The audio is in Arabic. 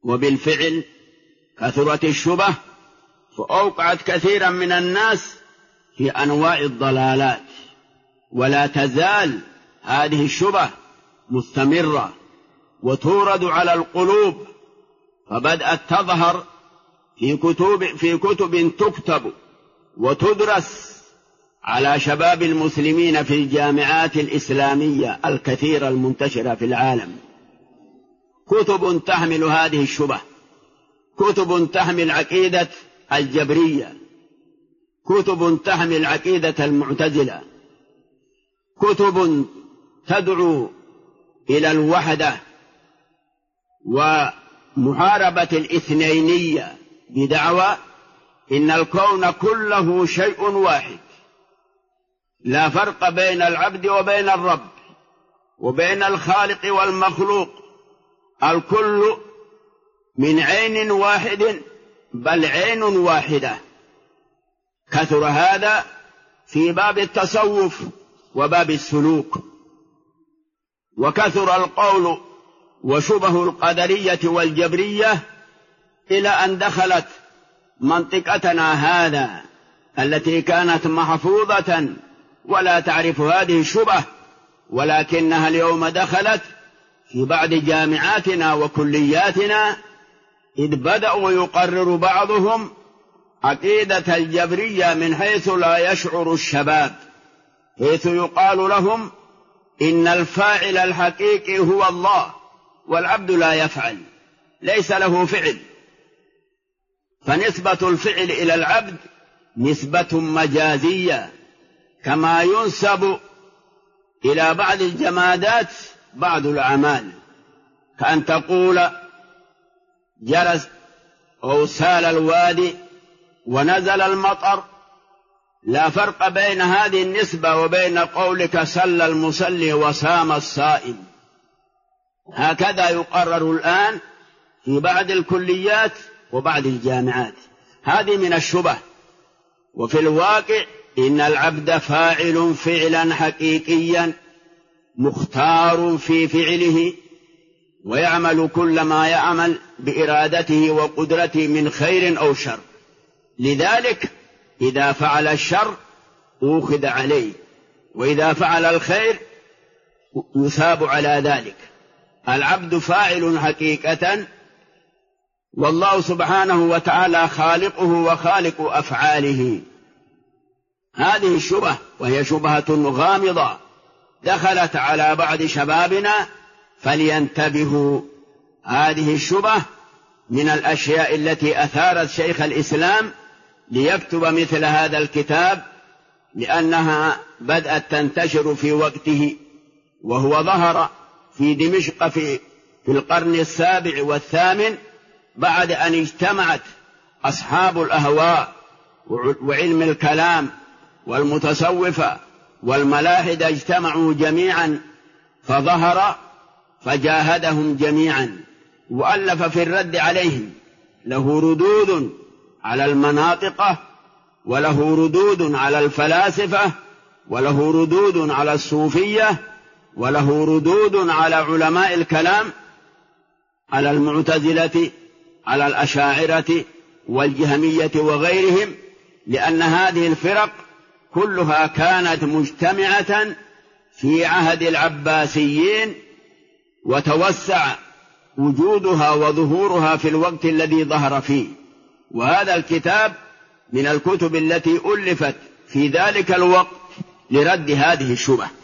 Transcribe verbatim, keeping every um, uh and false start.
وبالفعل كثرت الشبه فأوقعت كثيرا من الناس في أنواع الضلالات، ولا تزال هذه الشبه مستمرة وتورد على القلوب، فبدأت تظهر في كتب, في كتب تكتب وتدرس على شباب المسلمين في الجامعات الإسلامية الكثيرة المنتشرة في العالم، كتب تحمل هذه الشبه، كتب تحمل عقيدة الجبرية، كتب تحمل عقيدة المعتزلة، كتب تدعو إلى الوحدة ومحاربة الاثنينية بدعوى إن الكون كله شيء واحد، لا فرق بين العبد وبين الرب وبين الخالق والمخلوق، الكل من عين واحد بل عين واحدة. كثر هذا في باب التصوف وباب السلوك، وكثر القول وشبه القدرية والجبرية إلى أن دخلت منطقتنا هذا التي كانت محفوظة ولا تعرف هذه الشبه، ولكنها اليوم دخلت في بعض جامعاتنا وكلياتنا، إذ بدأوا يقرر بعضهم عقيدة الجبرية من حيث لا يشعر الشباب، حيث يقال لهم إن الفاعل الحقيقي هو الله والعبد لا يفعل، ليس له فعل، فنسبة الفعل إلى العبد نسبة مجازية، كما ينسب إلى بعض الجمادات بعض الأعمال، كأن تقول جرس أو سال الوادي ونزل المطر، لا فرق بين هذه النسبة وبين قولك صلى المصلي وصام الصائم. هكذا يقرر الآن في بعض الكليات وبعض الجامعات، هذه من الشبه. وفي الواقع إن العبد فاعل فعلا حقيقيا مختار في فعله، ويعمل كل ما يعمل بإرادته وقدرته من خير أو شر، لذلك إذا فعل الشر أوخذ عليه، وإذا فعل الخير يثاب على ذلك. العبد فاعل حقيقة، والله سبحانه وتعالى خالقه وخالق أفعاله. هذه الشبه وهي شبهة غامضة دخلت على بعض شبابنا، فلينتبهوا. هذه الشبه من الأشياء التي أثارت شيخ الإسلام ليكتب مثل هذا الكتاب، لأنها بدأت تنتشر في وقته، وهو ظهر في دمشق في في القرن السابع والثامن، بعد أن اجتمعت أصحاب الأهواء وعلم الكلام والمتصوفة والملاحدة، اجتمعوا جميعا فظهر فجاهدهم جميعا، وألف في الرد عليهم، له ردود على المناطقة، وله ردود على الفلاسفة، وله ردود على الصوفية، وله ردود على علماء الكلام، على المعتزلة، على الأشاعرة والجهمية وغيرهم، لأن هذه الفرق كلها كانت مجتمعة في عهد العباسيين، وتوسع وجودها وظهورها في الوقت الذي ظهر فيه. وهذا الكتاب من الكتب التي ألفت في ذلك الوقت لرد هذه الشبه.